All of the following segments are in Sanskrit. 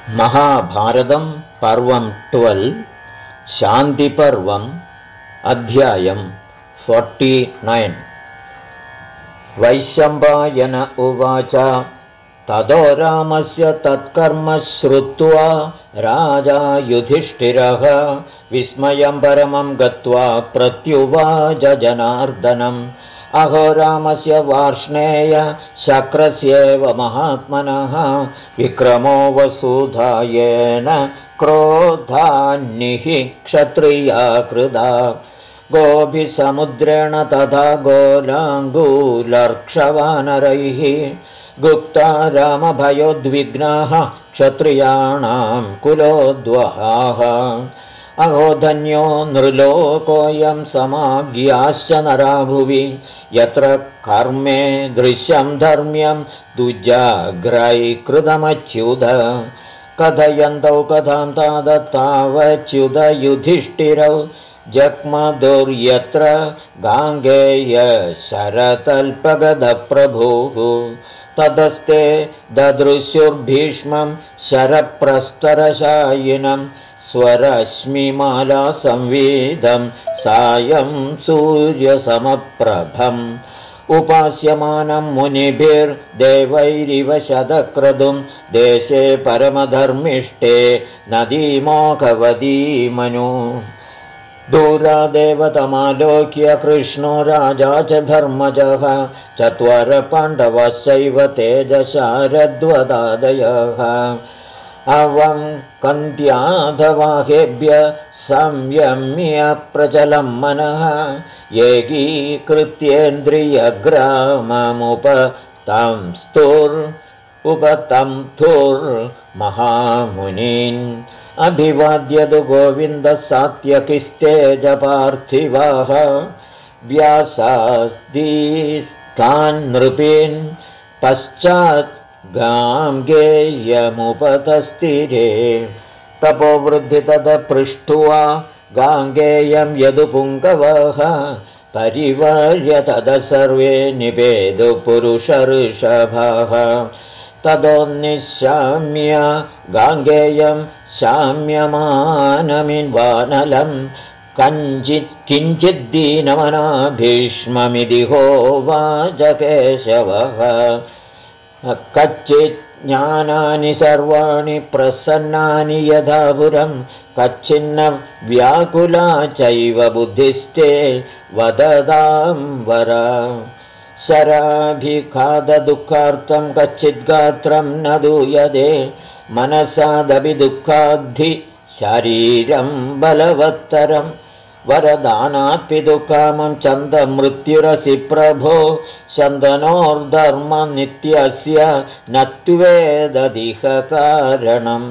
महाभारतं पर्वं 12 शान्तिपर्वम् अध्यायं 49 वैशम्पायन उवाच ततो रामस्य तत्कर्म श्रुत्वा राजा युधिष्ठिरः विस्मयं परमं गत्वा प्रत्युवाच जनार्दनम् अहो रामस्य वार्ष्णेय शक्रस्येव महात्मनः विक्रमो वसुधायेन क्रोधान्निः क्षत्रिया कृदा गोभिसमुद्रेण तथा गोलाङ्गूलर्क्षवानरैः गुप्ता रामभयोद्विग्नाः क्षत्रियाणां कुलोद्वहाः अहो धन्यो नृलोकोऽयं समाज्ञाश्च नराभुवि यत्र कर्मे दृश्यं धर्म्यं दुजाग्रैकृतमच्युत कथयन्तौ कथां तावच्युत युधिष्ठिरौ जग्मदुर्यत्र गाङ्गेय शरतल्पगदप्रभुः ततस्ते ददृशुर्भीष्मं शरप्रस्तरशायिनं स्वरश्मिमाला संवेदं सायं सूर्यसमप्रभम् उपास्यमानं मुनिभिर्देवैरिव शतक्रतुं देशे परमधर्मिष्ठे नदीमोघवदीमनु दूरादेव तमालोक्य कृष्णो राजा च धर्मजः चत्वार पाण्डवश्चैव तेजशारद्वदादयः अवं कन्त्याधवाहेभ्य संयम्य प्रचलं मनः उपतंस्थुर्महामुनीन् अभिवाद्यतु गोविन्दः सात्यकिस्तेजपार्थिवाः व्यासास्तीस्तान् नृपीन् पश्चात् गाङ्गेयमुपतस्थिरे तपोवृद्धि ततः पृष्ट्वा गाङ्गेयं यदुपुङ्गवः परिवर्य ततः सर्वे निपेदु पुरुषऋषभः ततोन्निशाम्य गाङ्गेयं शाम्यमानमिन्वानलं किञ्चिद्दीनमना भीष्ममिति होवाच केशवः कच्चित् ज्ञानानि सर्वाणि प्रसन्नानि यथा पुरं कच्चिन्न व्याकुला चैव बुद्धिस्ते वदतां वर शराभिखाददुःखार्थं कच्चिद्गात्रं न दूयते मनसादपि दुःखाद्धि शरीरं बलवत्तरं वरदानात्पि दुःखामं चन्दमृत्युरसि प्रभो चन्दनोर्धर्मं नित्यस्य न त्वेदधिक कारणम्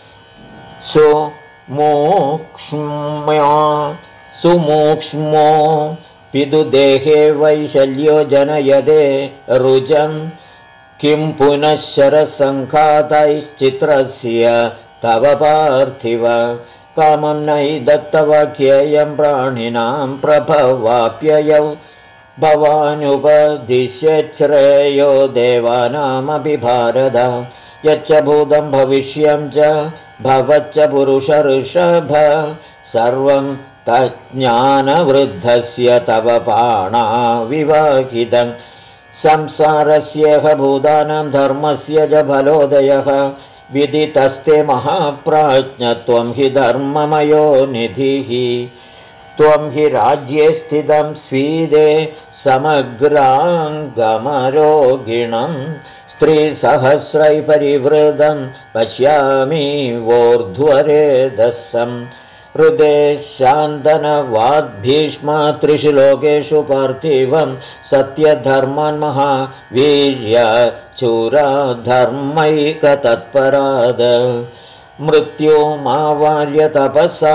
सुमूक्ष्मो पितुदेहे वैशल्यो जनयदे रुजं किं पुनः शरसङ्घातैश्चित्रस्य तव पार्थिव कामं नहि दत्तवाक्येयं प्राणिनां प्रभवाप्ययौ भवानुपदिश्यच्छ्रेयो देवानामपि भारत यच्च भूतं भविष्यं च भवच्च पुरुषऋषभ सर्वं तज्ज्ञानवृद्धस्य तव पाणा विवाहितं संसारस्येह भूतानां धर्मस्य च फलोदयः विदितस्ते महाप्राज्ञत्वं हि धर्ममयो निधिः त्वं हि राज्ये स्थितं स्वीदे समग्राङ्गमरोगिणं स्त्रीसहस्रै परिवृतं पश्यामि वोर्ध्वरेधसं हृदे शान्तनवाद्भीष्मा त्रिषु लोकेषु पार्थिवं सत्यधर्मान् महावीर्य चूराधर्मैकतत्पराद मृत्युमावार्य तपसा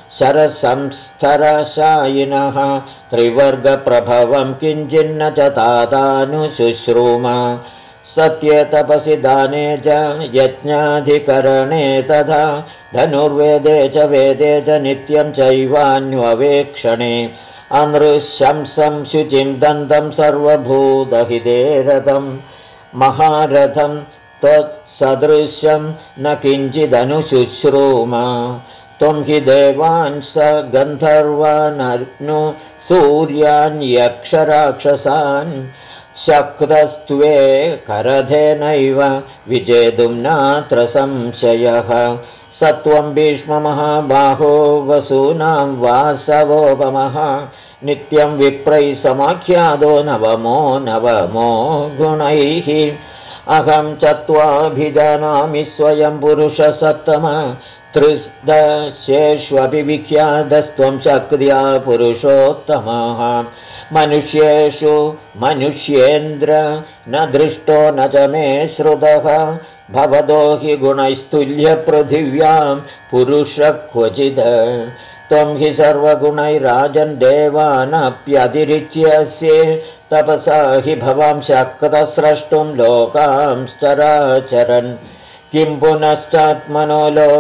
शरसंस्थरशायिनः त्रिवर्गप्रभवं किञ्चिन्न च तादानुशुश्रूम सत्ये तपसि दाने च यज्ञाधिकरणे तथा धनुर्वेदे च वेदे च नित्यं चैवान्ववेक्षणे अनृशंसं शुचिं दन्तं सर्वभूतहिते रतं महारथं सदृशं न किञ्चिदनुशुश्रूम त्वं हि देवान् स गन्धर्वाननु सूर्यान् यक्षराक्षसान् शक्रस्त्वे करधेनैव विजेतुं नात्र संशयः सत्वं भीष्ममहाबाहो वसूनां वासवोपमः नित्यं विप्रैः समाख्यातो नवमो गुणैः अहं चत्वाभिजानामि स्वयं पुरुषसत्तम त्रिदशेष्वपि विख्यातस्त्वं शक्र्या पुरुषोत्तमः मनुष्येषु मनुष्येन्द्र न दृष्टो न च मे श्रुतः भवतो हि गुणैस्तुल्यपृथिव्यां पुरुषः क्वचित् त्वं हि सर्वगुणैराजन् देवानप्यतिरिच्यसे तपसा हि भवां शक्तस्रष्टुं लोकांश्चराचरन् किं पुनश्चात्मनो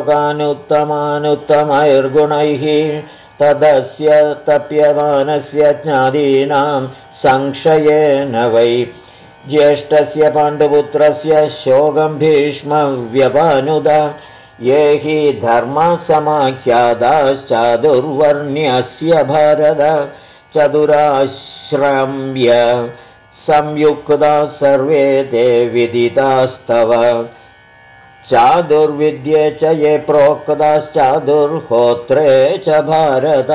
लोकानुत्तमानुत्तमैर्गुणैः तदस्य तप्यमानस्य ज्ञादीनां संशयेन वै ज्येष्ठस्य पाण्डुपुत्रस्य शोकं भीष्मव्यपानुद ये हि धर्मसमाख्याताश्चादुर्वर्ण्यस्य भारत चतुराश्रम्य संयुक्ता सर्वे ते विदितास्तव चादुर्विद्ये च ये प्रोक्ताश्चादुर्होत्रे च भारत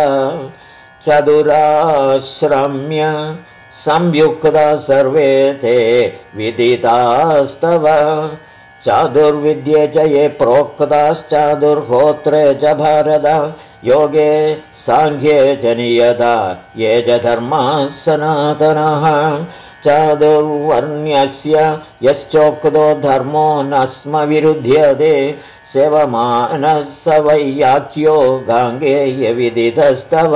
चतुराश्रम्य संयुक्ता सर्वे ते विदितास्तव चादुर्विद्ये च ये प्रोक्ताश्चादुर्होत्रे च भारत योगे सांख्ये च नियता ये च धर्माः सनातनः चादुर्वर्ण्यस्य यश्चोक्तो धर्मो न स्म विरुध्यते सेवमानः स वैयाख्यो गाङ्गेयविदितस्तव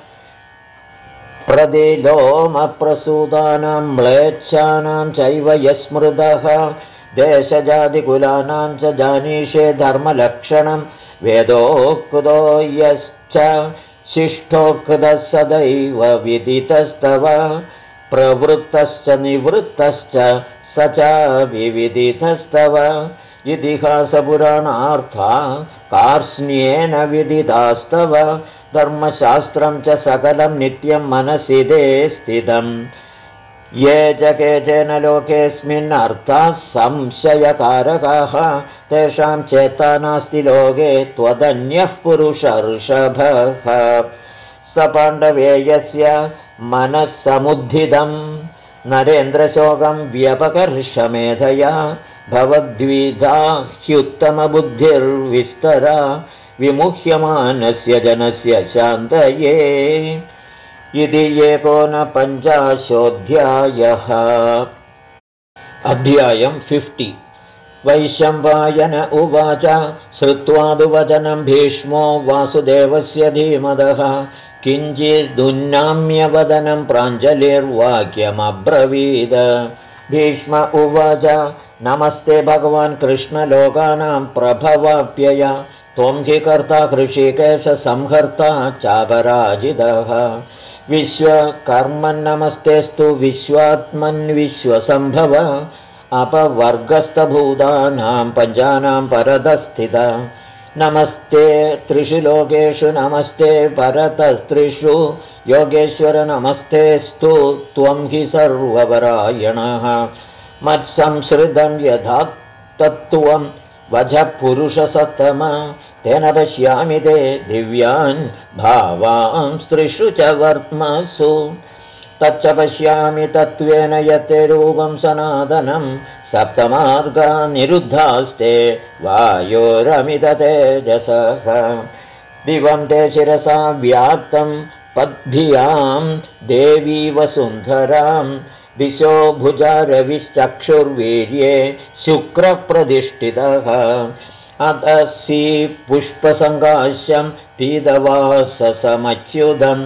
प्रतिलोमप्रसूतानां म्लेच्छानां चैव यस्मृतः देशजातिकुलानां च जानीषे धर्मलक्षणं वेदोक्तो यश्च शिष्टोक्तः सदैव विदितस्तव प्रवृत्तश्च निवृत्तश्च स च विविदितस्तव इतिहासपुराणार्था कार्ष्ण्येन विदितास्तव धर्मशास्त्रं च सकलं नित्यं मनसि ते स्थितम् ये च केचन लोकेऽस्मिन् अर्थाः संशयकारकाः तेषां चेता नास्ति लोके त्वदन्यः पुरुषर्षभः स पाण्डवेयस्य मनः समुद्धितं नरेन्द्रशोकं व्यपकर्षमेधया भवद्विधा ह्युत्तमबुद्धिर्विस्तरा विमुह्यमानस्य जनस्य शान्तये इति 51 अध्यायम् 50 वैशम्पायन उवाच श्रुत्वादुवचनं भीष्मो वासुदेवस्य धीमतः किञ्चिदुन्नाम्यवदनं प्राञ्जलिर्वाक्यमब्रवीद भीष्म उवाच नमस्ते भगवान् कृष्णलोकानां प्रभवाप्यय त्वं हि कर्ता हृषीकेश संहर्ता चापराजितः विश्वकर्मन्नमस्तेस्तु विश्वात्मन् विश्वसम्भव अपवर्गस्थभूतानां पञ्चानां परतस्थित नमस्ते त्रिषु लोकेषु नमस्ते परतस्त्रिषु योगेश्वर नमस्तेस्तु त्वं हि सर्वपरायणः मत्संश्रितं यथा तत्त्वं वजः पुरुषसत्तम तेन पश्यामि ते दिव्यान् भावांस्त्रिषु च वर्त्मसु तच्च पश्यामि तत्त्वेन यते रूपं सनातनं सप्तमार्गा निरुद्धास्ते वायोरमिततेजसः दिवं ते शिरसा व्याप्तं पद्भियां देवी वसुन्धरां दिशो भुजा रविश्चक्षुर्वीर्ये शुक्रप्रतिष्ठितः अतसी पुष्पसङ्काश्यं पीतवाससमच्युतं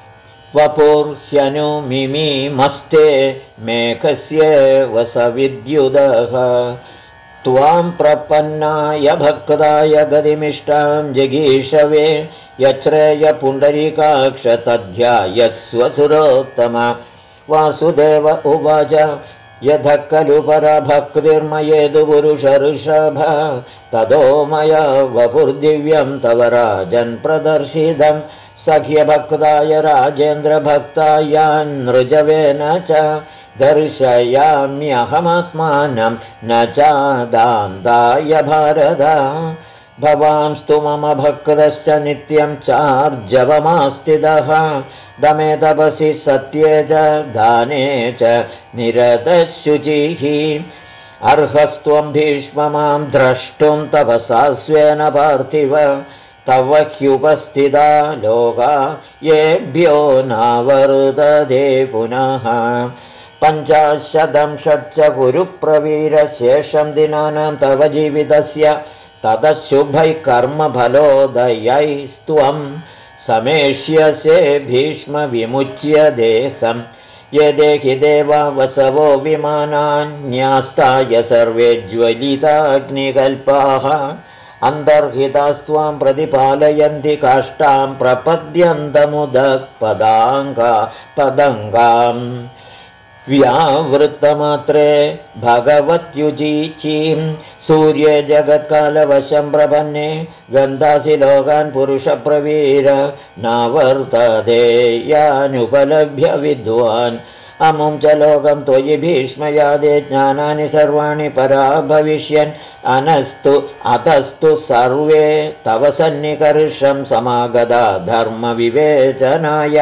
वपुर्ह्यनुमिमीमस्ते मेघस्येव सविद्युदः त्वां प्रपन्नाय भक्ताय गतिमिष्टां जगीषवे यच्छ्रेय पुण्डरीकाक्ष तद्ध्यायस्व सुरोत्तम वासुदेव उवाच यथ खलु परभक्तिर्मयेदु पुरुषऋषभ ततो मया वपुर्दिव्यं तव राजन् प्रदर्शितं सख्यभक्ताय राजेन्द्रभक्तायान्नृजवेन च दर्शयाम्यहमात्मानं न चादान्ताय भारत भवांस्तु मम भक्तश्च नित्यं चार्जवमास्तिदः दमे तपसि सत्ये च दाने च निरतशुचिः अर्हस्त्वं भीष्म मां द्रष्टुं तपसा स्वेन पार्थिव तव ह्युपस्थिता लोका येभ्यो नावर्तते पुनः 50 षट्च कुरुप्रवीरशेषं दिनानां तव जीवितस्य ततः शुभैः कर्मफलोदयैस्त्वं समेष्यसे भीष्म विमुच्य देहं ये देहि देवा वसवो विमानान्यास्ताय सर्वे ज्वलिताग्निकल्पाः अन्तर्हितास्त्वां प्रतिपालयन्ति काष्ठां प्रपद्यन्तमुदपदाङ्गाम् व्यावृत्तमात्रे भगवत्युजीचीं सूर्ये जगत्कालवशं प्रपन्ने गन्धासि लोकान् पुरुषप्रवीर नावर्तते यानुपलभ्य विद्वान् अमुं च लोकं त्वयि भीष्म यादे ज्ञानानि सर्वाणि परा भविष्यन् अनस्तु अतस्तु सर्वे तव सन्निकर्षं समागता धर्मविवेचनाय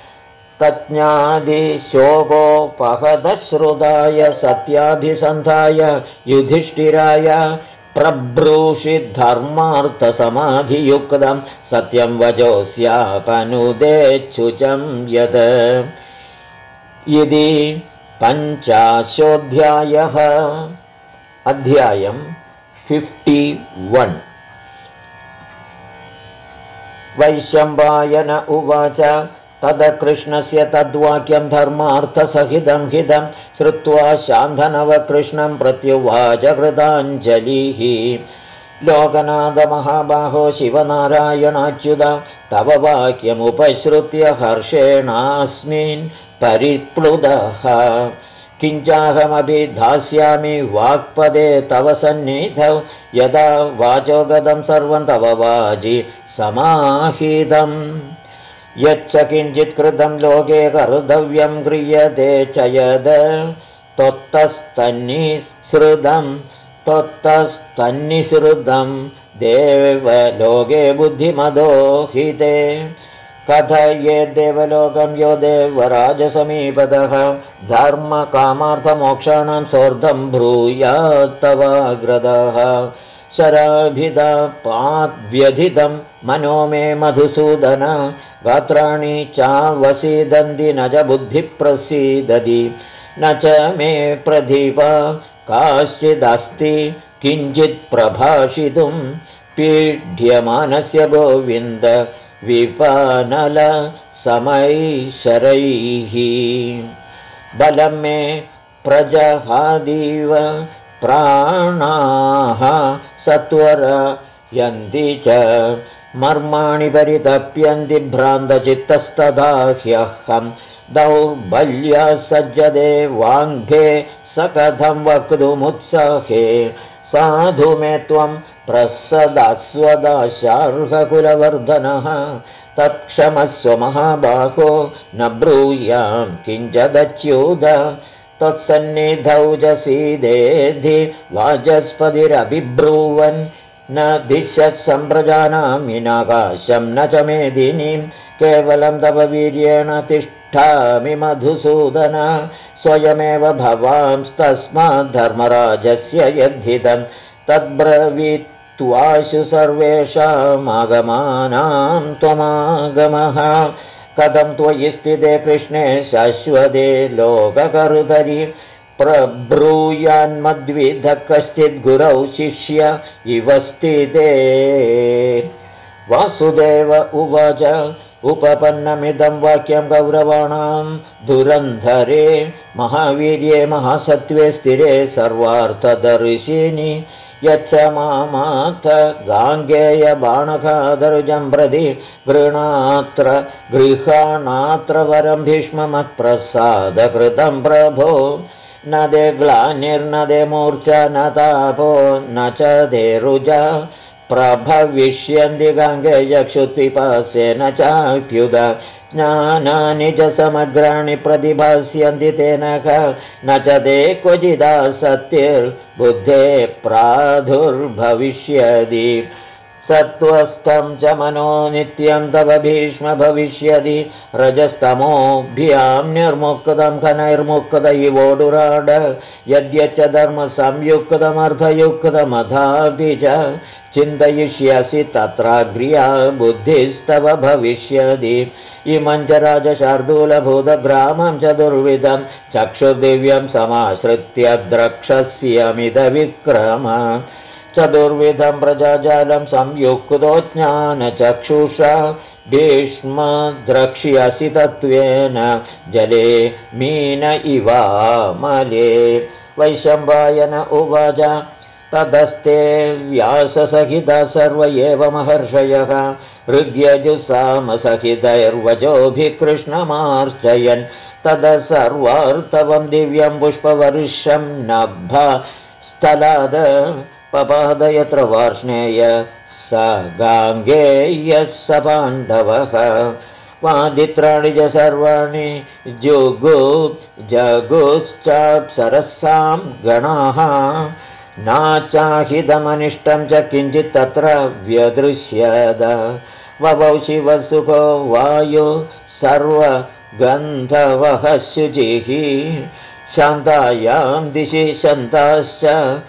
तज्ञादिशोकोपहतश्रुताय सत्याभिसन्धाय युधिष्ठिराय प्रब्रूषि धर्मार्थसमाधियुक्तं सत्यं वचोऽस्यापनुदेच्छुचं यत् इति 50 अध्यायं 51 वैशम्पायन उवाच तद कृष्णस्य तद्वाक्यं धर्मार्थसहितं हितं श्रुत्वा शान्तनवकृष्णं प्रत्युवाच कृताञ्जलिः लोकनाथमहाबाहो शिवनारायणाच्युत तव वाक्यमुपश्रुत्य हर्षेणास्मिन् परिप्लुतः किञ्चाहमपि दास्यामि वाक्पदे तव सन्निधौ यदा वाचोगतं सर्वं तव वाचि समाहितम् यच्च किञ्चित् कृतं लोके कर्तव्यं क्रियते च यद् त्वत्तस्तन्निसृतं देवलोके बुद्धिमदोहिते कथये देवलोकं यो देवराजसमीपतः धर्मकामार्थमोक्षाणां सोर्धं ब्रूयात्तवाग्रदः शराभिदा पाद्व्यधितं मनो मे मधुसूदन गात्राणि चावसीदन्ति न च बुद्धिप्रसीदति न च मे प्रतिभा काश्चिदस्ति किञ्चित् प्रभाषितुं पीड्यमानस्य गोविन्द विपनल समैशरैः बलं मे प्रजहादीव प्राणाः सत्वर यन्ति च मर्माणि परितप्यन्ति भ्रान्तचित्तस्तदा ह्यहं दौर्बल्या सज्जते वाङ्घे स कथं वक्तुमुत्साहे साधु मे त्वं प्रसदास्वदाशार्हकुलवर्धनः तत्क्षमस्व महाबाहो न ब्रूयां किञ्चदच्युत तत्सन्निधौ च सीदेधि वाचस्पतिरभिब्रूवन् न दिश्यत् सम्प्रजानामि नाकाशं न च मेदिनीं केवलं तव वीर्येण तिष्ठामि मधुसूदन स्वयमेव भवांस्तस्मात् धर्मराजस्य यद्धितं तद्ब्रवीत्वाशु सर्वेषामागमानां त्वमागमः कथं त्वयि स्थिते कृष्णे शाश्वते लोककर्तरि प्रब्रूयान्मद्विधः कश्चित् गुरौ शिष्य इव स्थिते वासुदेव उवाच उपपन्नमिदं वाक्यं कौरवाणां धुरन्धरे महावीर्ये महासत्त्वे स्थिरे सर्वार्थदर्शिनि यच्च मामाथ गाङ्गेयबाणकादरुजं प्रति गृहाणात्र वरं भीष्ममत्प्रसादकृतं प्रभो न दे ग्लानिर्न दे मूर्छा न तापो न च दे रुजा प्रभविष्यन्ति गङ्गेयक्षुत्पिपासेन चाप्युद ज्ञानानि च समग्राणि प्रतिभास्यन्ति तेन न च ते क्वचिदा सत्यैर्बुद्धे प्रादुर्भविष्यति सत्त्वस्थं च मनो नित्यं तव भीष्म भविष्यति रजस्तमोभ्यां निर्मुक्तं खनैर्मुक्त इवोडुराड यद्यच्च धर्मसंयुक्तमर्थयुक्तमथापि च चिन्तयिष्यसि तत्राग्र्या बुद्धिस्तव भविष्यति इमं च राजशार्दूलभूतग्रामं चतुर्विधं चक्षुर्दिव्यं समाश्रित्य द्रक्ष्यमिदविक्रम चतुर्विधं प्रजाजालं संयुक्तो ज्ञानचक्षुषा भीष्म द्रक्ष्यसि तत्त्वेन जले मीन इवामले वैशम्पायन उवाच तदस्ते व्याससहिता सर्व एव महर्षयः ऋग्यजुसामसहितैर्वचोभिः कृष्णमार्चयन् तद सर्वार्तवं दिव्यं पुष्पवर्षं नभ स्थलाद पपाद यत्र वार्ष्णेय स गाङ्गेयः स पाण्डवः वादित्राणि च सर्वाणि जगुश्चाप्सरसां गणाः नाचाहितमनिष्टं च किञ्चित् तत्र व्यदृश्यद ववौ शिवसुखो वायु सर्वगन्धवः शुचिः शान्तायां दिशि शन्ताश्च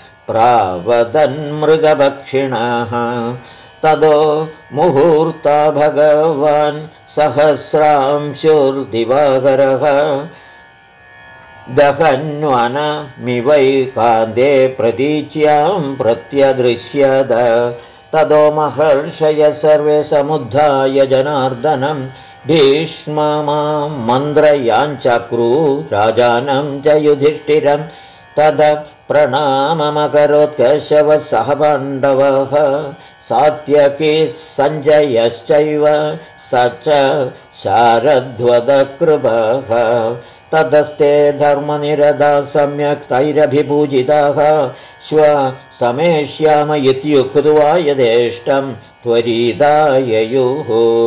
प्रावदन्मृगभक्षिणः तदो मुहूर्ता भगवान् सहस्रांशुर्दिवाकरः दहन्वनमिवैकान्ते प्रतीच्यां प्रत्यदृश्यत तदो महर्षय सर्वे समुद्धाय जनार्दनं भीष्ममां मन्त्रयाञ्चक्रू राजानं च युधिष्ठिरं तद प्रणाममकरोत् केशवः सह पाण्डवः सात्यकी सञ्जयश्चैव स च शारद्वदकृपः तदस्ते धर्मनिरता सम्यक् तैरभिपूजिताः श्व समेष्याम इत्युक्त्वा यदेष्टं त्वरिताययुः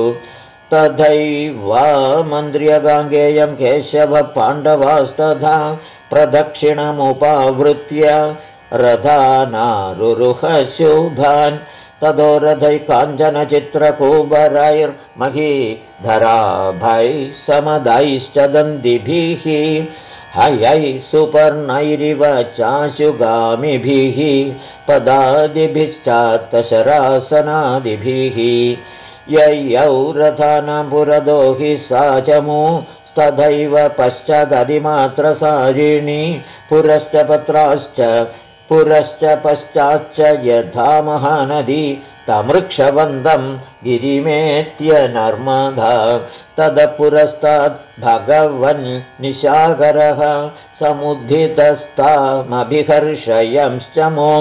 तथैवामन्त्र्य गाङ्गेयं केशवः पाण्डवास्तथा प्रदक्षिणमुपावृत्य रथानारुरुह शुभान् ततो रथैः काञ्चनचित्रकूबरैर्महीधराभैः समदैश्च दन्दिभिः हयैः सुपर्णैरिव चाशुगामिभिः पदादिभिश्चात्तशरासनादिभिः ययौ रथानां पुरतो हि सा चमु तथैव पश्चादधिमात्रसारिणी पुरश्च पत्राश्च पुरश्च पश्चाच्च यथा महानदी तमृक्षवन्दं गिरिमेत्य नर्मदा तदपुरस्ताद् भगवन् निशाकरः समुद्धितस्तामभिहर्षयंश्च मों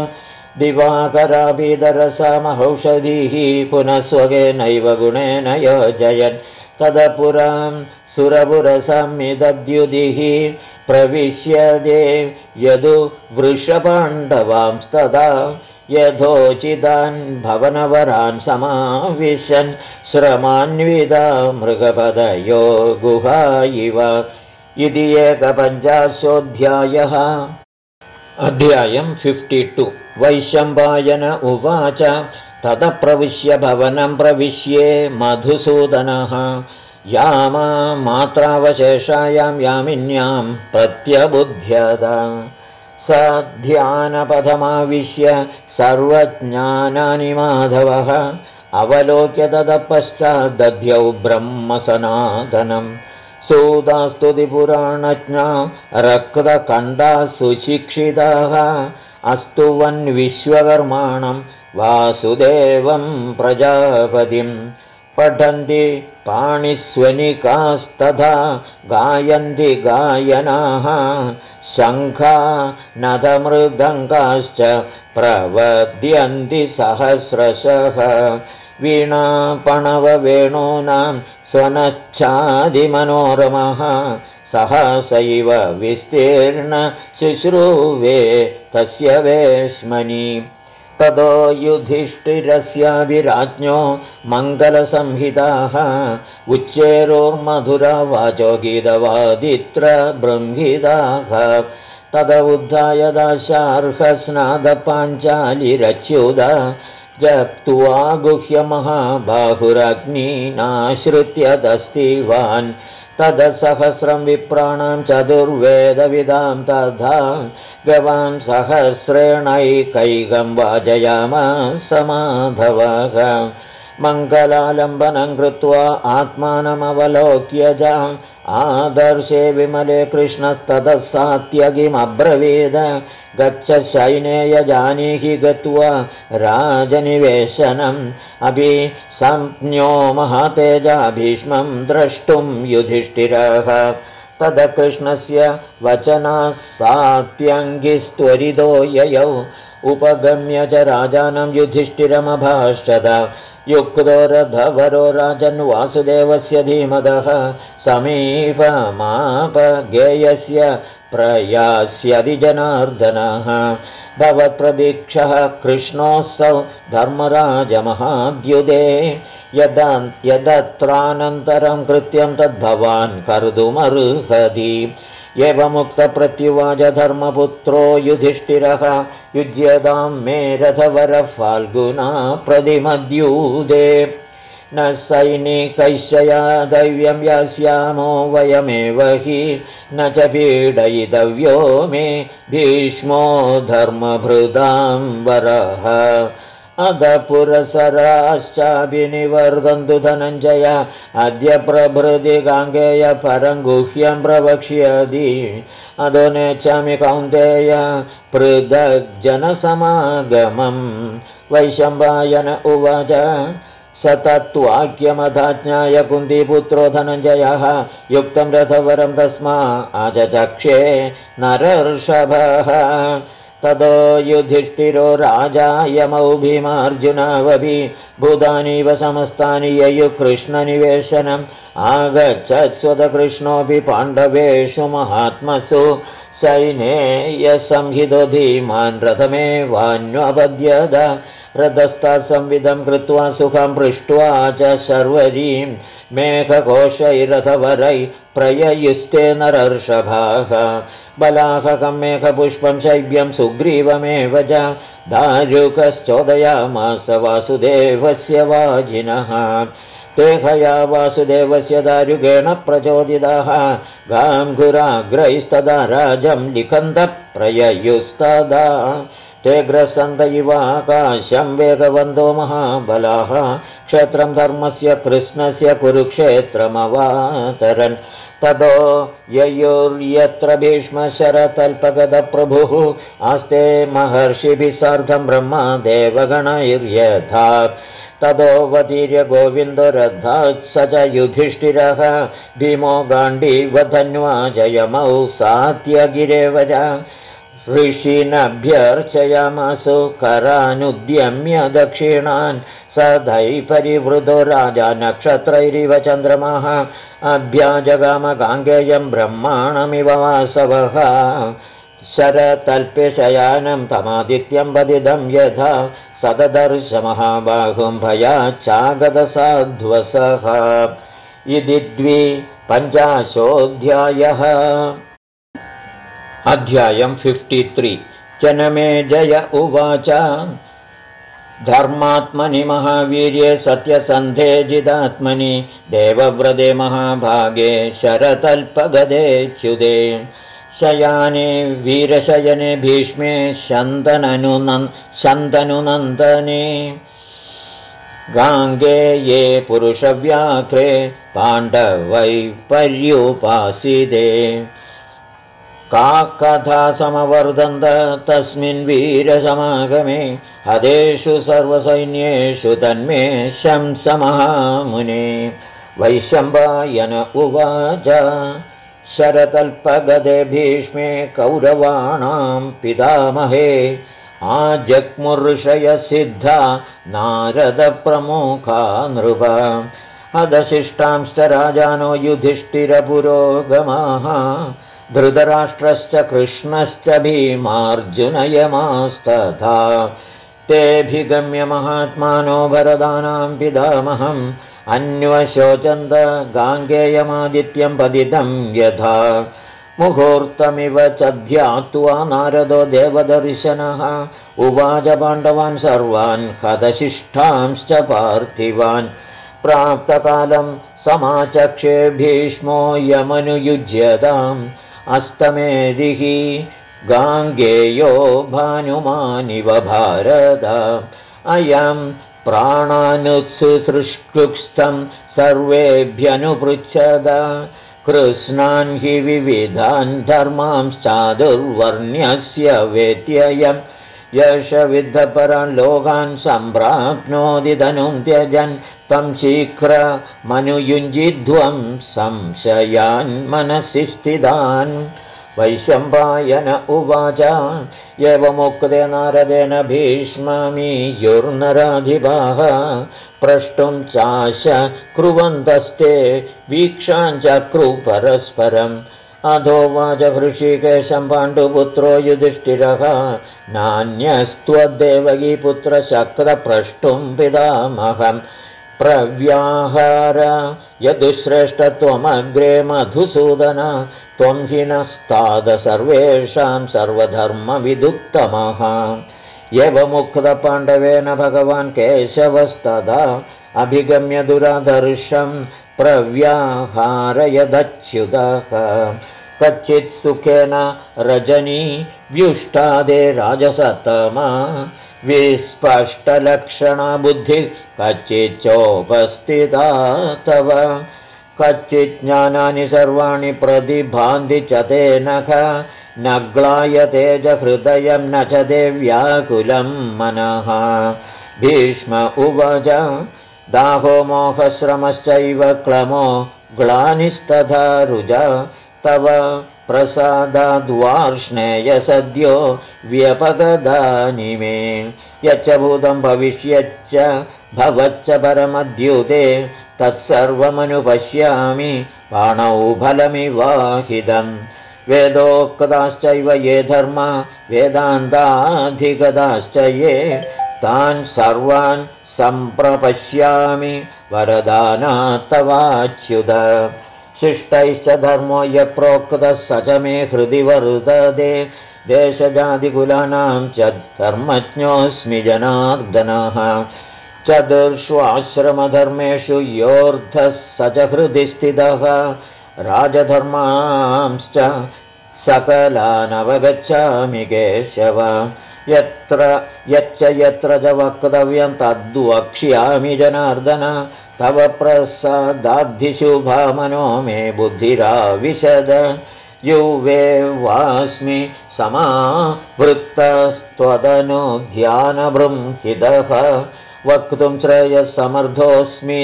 दिवाकराभिदरसमहौषधीः पुनः स्वगेनैव गुणेन योजयन् तदपुरां सुरपुरसंमिदद्युदिः प्रविश्यदे यदु वृषपाण्डवांस्तदा यथोचितान् भवनवरान् समाविशन् श्रमान्विता मृगपदयो गुहा इव इति एकपञ्चाशोऽध्यायः अध्यायं 52 वैशम्पायन उवाच ततः प्रविश्य भवनं प्रविश्ये मधुसूदनः यामा मात्रावशेषायां यामिन्यां प्रत्यबुध्यत स ध्यानपथमाविश्य सर्वज्ञानानि माधवः अवलोक्य ततः पश्चाद्दध्यौ ब्रह्मसनातनं सूतास्तुतिपुराणज्ञा रक्तकण्डाः सुशिक्षिताः अस्तुवन् विश्वकर्माणं वासुदेवं प्रजापतिं पठन्ति पाणिस्वनिकास्तथा गायन्ति गायनाः शङ्खा नदमृदङ्गाश्च प्रवद्यन्ति सहस्रशः वीणापणववेणूनां स्वनच्छादिमनोरमः सहसैव विस्तीर्ण शुश्रूवे तस्य वेश्मनि ततो युधिष्ठिरस्याभिराज्ञो मङ्गलसंहिताः उच्चैर्मधुरा वाचो गीतवादित्र बृंहिताः तद उद्धाय दाशार्हस्नादपाञ्चालिरच्युता जप्त्वा गुह्यमहाबाहुरग्नीनाश्रित्य दस्तिवान् तदसहस्रं विप्राणां चतुर्वेदविदां तथा गवां सहस्रेणैकैकं वाजयामास माधवः मङ्गलालम्बनं कृत्वा आत्मानमवलोक्य च आदर्शे विमले कृष्णस्ततः सात्यगिमब्रवीद गच्छ शैनेय जानीहि गत्वा राजनिवेशनम् अपि संज्ञो महातेजा भीष्मं द्रष्टुं युधिष्ठिरः तद कृष्णस्य वचनात् सात्यङ्गिस्त्वरितो ययौ उपगम्य च राजानं युधिष्ठिरमभाषत युक्तो रथवरो राजन् वासुदेवस्य धीमतः समीपमापगेयस्य प्रयास्यति जनार्दनः भवत्प्रदीक्षः कृष्णोऽसौ धर्मराजमहाद्युते यदत्रानन्तरं कृत्यं तद्भवान् कर्तुमर्हति एवमुक्तप्रत्युवाच धर्मपुत्रो युधिष्ठिरः युज्यतां मे रथवरः फाल्गुना प्रतिमद्यूते न सैनिकैश्चया दैव्यं यास्यामो वयमेव हि न च पीडयितव्यो मे भीष्मो धर्मभृतां वरः अधपुरसराश्चाभिनिवर्धन्तु धनञ्जय अद्य प्रभृति गाङ्गेय परं गुह्यं प्रवक्ष्यति अधो नेच्छामि कौन्तेय पृथग्जनसमागमं वैशम्पायन उवाच स तत्त्वाक्यमधाज्ञाय कुन्तीपुत्रो धनञ्जयः युक्तं रथवरं तस्मा आचचक्षे नरर्षभः ततो युधिष्ठिरो राजा यमौ भीमार्जुनावभि भूतानीव समस्तानि ययुः कृष्णनिवेशनम् आगच्छत्स्वतकृष्णोऽपि पाण्डवेषु महात्मसु सैनेयसंहितो धीमान् रथमेवान्वपद्यत रथस्तात् संविदं कृत्वा सुखं पृष्ट्वा च शर्वरीं मेघकोशैरथवरै प्रययुस्ते नरर्षभाः बलाहकं मेघपुष्पं शैब्यं सुग्रीवमेव च दारुकश्चोदयामास वासुदेवस्य वाजिनः ते हया वासुदेवस्य दारुकेण प्रचोदिताः गाङ्घुराग्रैस्तदा राजं लिखन्तः प्रययुस्तदा ते ग्रसन्त इवाकाशं वेगवन्तो महाबलाः क्षेत्रं धर्मस्य कृष्णस्य कुरुक्षेत्रमवातरन् ततो ययुर्यत्र भीष्मशरतल्पगतप्रभुः आस्ते महर्षिभिः सार्धं ब्रह्मदेवगणैर्यथा ततोऽवतीर्य गोविन्दो रथात् स च युधिष्ठिरः भीमो गाण्डीवधन्वा जयमौ सात्यगिरेव च ऋषीनभ्यर्चयामासु करानुद्यम्य दक्षिणान् सदै परिवृतो राजा नक्षत्रैरिव चन्द्रमाः अभ्याजगाम गाङ्गेयं ब्रह्माणमिव वासवः शरतल्पे शयानं तमादित्यं वदिदं यथा सददर्श महाबाहुं भयाच्चागतसाध्वसः इति 25 अध्यायं 53 जनमेजय उवाच धर्मात्मनि महावीर्ये सत्यसन्धे जिदात्मनि देवव्रते महाभागे शरतल्पगदे च्युते शयाने वीरशयने भीष्मे शन्तनुनन्दने गाङ्गेये पुरुषव्याघ्रे पाण्डवै पर्युपासिते का कथा समवर्धन्त तस्मिन् वीरसमागमे हदेषु सर्वसैन्येषु तन्मे शंसमहामुने वैशम्पायन उवाच शरतल्पगदे भीष्मे कौरवाणां पितामहे आजग्मुर्षयसिद्धा नारदप्रमुखा नृप हदशिष्टांश्च राजानो युधिष्ठिरपुरोगमाः धृतराष्ट्रश्च कृष्णश्च भीमार्जुनयमास्तथा तेऽभिगम्य महात्मानो भरदानां पितामहम् अन्वशोचन्द गाङ्गेयमादित्यं पतितं यथा मुहूर्तमिव च ध्यात्वा नारदो देवदर्शनः उवाच पाण्डवान् सर्वान् हतशिष्टांश्च पार्थिवान् प्राप्तकालं समाचक्षे भीष्मो यमनुयुज्यताम् अस्तमेदिः गाङ्गेयो भानुमानिव भारत अयं प्राणानुत्सुसृष्टुस्तं सर्वेभ्यनुपृच्छद कृष्णान् हि विविधान् धर्मांश्चादुर्वर्ण्यस्य वेत्ययम् यशविद्धपरान् लोकान् सम्प्राप्नोति धनुं त्यजन् तं शीघ्रमनुयुञ्जिध्वं संशयान् मनसि स्थितान् वैशम्पायन उवाच एवमुक्ते नारदेन भीष्ममीयुर्नराधिपाः प्रष्टुं चाश कुर्वन्तस्ते वीक्षाञ्चक्रु परस्परम् अधोवाच हृषीकेशं पाण्डुपुत्रो युधिष्ठिरः नान्यस्त्वद्देवकीपुत्रशक्रप्रष्टुं पितामहम् प्रव्याहार यदुश्रेष्ठत्वमग्रे मधुसूदन त्वं हिनस्ताद सर्वेषां सर्वधर्मविदुत्तमः एवमुक्तपाण्डवेन भगवान् केशवस्तदा अभिगम्य दुराधर्षं प्रव्याहारयदच्युतः कच्चित् सुखेन रजनी व्युष्टादे राजसत्तमा विस्पष्टलक्षणा बुद्धिः कच्चिच्चोपस्थिता तव कच्चित् ज्ञानानि सर्वाणि प्रतिभान्ति च तेनः न ग्लायते च हृदयं न च ते व्याकुलं मनः भीष्म उवाच दाहो मोहश्रमश्चैव क्लमो ग्लानिस्तथा रुजा तव प्रसादाद्वार्ष्णेय सद्यो व्यपगदानि मे यच्च भूतं भविष्यच्च भवच्च परमद्युते तत्सर्वमनुपश्यामि पाणौ फलमिवाहितम् वेदोक्ताश्चैव ये धर्मा वेदान्ताधिगताश्च ये तान् सर्वान् सम्प्रपश्यामि वरदानात्तवाच्युत शिष्टैश्च धर्मो यः प्रोक्तः स च मे हृदि वर्तते देशजातिकुलानां च धर्मज्ञोऽस्मि जनार्दनः चतुर्ष्वाश्रमधर्मेषु योऽर्थः स च हृदि स्थितः राजधर्मांश्च सकलानवगच्छामि केशव यत्र च वक्तव्यं तद्वक्ष्यामि जनार्दन तव प्रसादाब्धिशुभा मनो मे बुद्धिराविशद युवे वास्मि समावृत्तस्त्वदनुध्यानबृंहितः वक्तुं श्रेयसमर्थोऽस्मि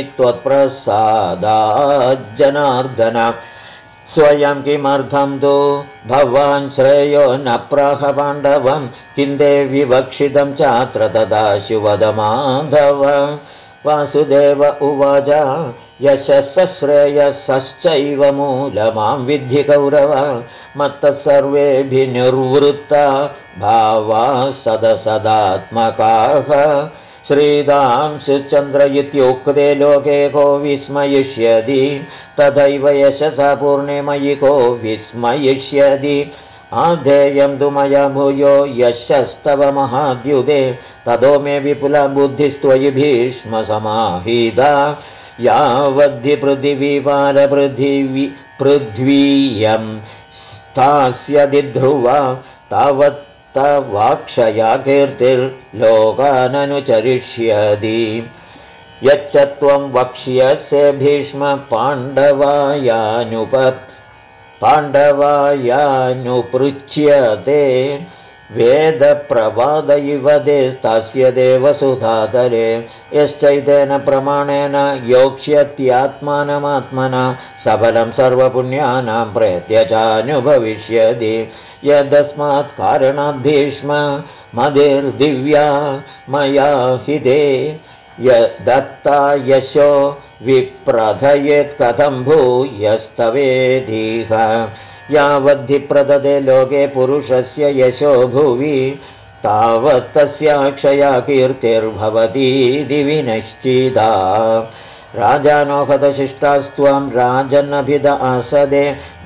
त्वत्प्रसादाज्जनार्दन स्वयं किमर्थं तु भवान् श्रेयो न प्राह पाण्डवं किं ते विवक्षितं चात्र तदाशु वद माधव वासुदेव उवाच यशस्श्रेयसश्चैव मूलमां विद्धि कौरव मत्तः सर्वेऽभिनिर्वृत्ता भावा सदसदात्मकाः श्रीरामश्रीचन्द्र इत्युक्ते लोके को विस्मयिष्यति तथैव यशसा पूर्णे मयि को विस्मयिष्यति आधेयं तु मया भूयो यशस्तव महाद्युते ततो मे विपुला बुद्धिस्त्वयि भीष्म समाहिता यावद्धि पृथिवीयं स्थास्यति ध्रुवा तावत्तवाक्षया कीर्तिर्लोकाननुचरिष्यति यच्च त्वं वक्ष्यसे भीष्म पाण्डवायानुपृच्यते वेदप्रवाद इव तस्य देवसुधातरे यश्चैतेन प्रमाणेन योक्ष्यत्यात्मानमात्मना सबलं सर्वपुण्यानां प्रेत्य चानुभविष्यति यदस्मात् कारणात् भीष्म मदिर्दिव्या मया हिते दत्ता यशो विप्रथयेत् कथं भूयस्तवेदीह यावद्धि प्रददे लोके पुरुषस्य यशो भुवि तावत् तस्याक्षया कीर्तिर्भवतीति विनश्चिता राजानोहतशिष्टास्त्वां राजन्नभिद आसदे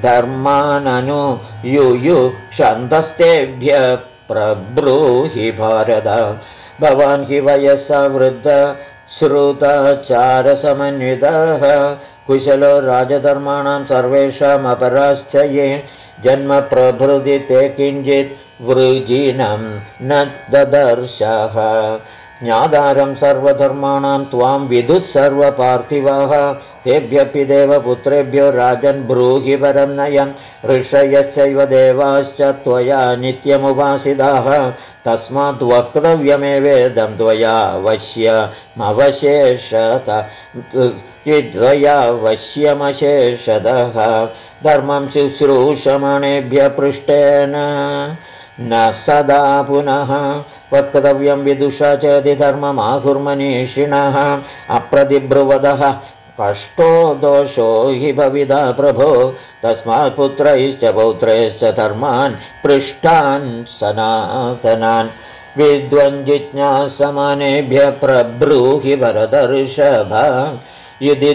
धर्माननुयुयुक्षन्तस्तेभ्यः प्रब्रूहि भारत भवान् हि वयसा वृद्ध श्रुताचारसमन्वितः कुशलो राजधर्माणां सर्वेषामपराश्च ये जन्म प्रभृति ते किञ्चित् वृजिनं न ददर्शः ज्ञातारं सर्वधर्माणां त्वां विदुः सर्वपार्थिवाः तेभ्यपि देवपुत्रेभ्यो राजन् ब्रूहि परं नयन् ऋषयश्चैव देवाश्च त्वया नित्यमुपासिताः तस्मात् वक्तव्यमेवेदं त्वया वश्यमशेषतः धर्मं शुश्रूषमणेभ्यः पृष्ठेन न सदा पुनः वक्तव्यं विदुषा चेदिधर्ममाहुर्मनीषिणः अप्रतिब्रुवदः कष्टो दोषो हि भविदा प्रभो तस्मात् पुत्रैश्च पौत्रैश्च धर्मान् पृष्ठान् सनातनान् विद्वञ्जिज्ञासमानेभ्यः प्रब्रूहि वरदर्षभ इति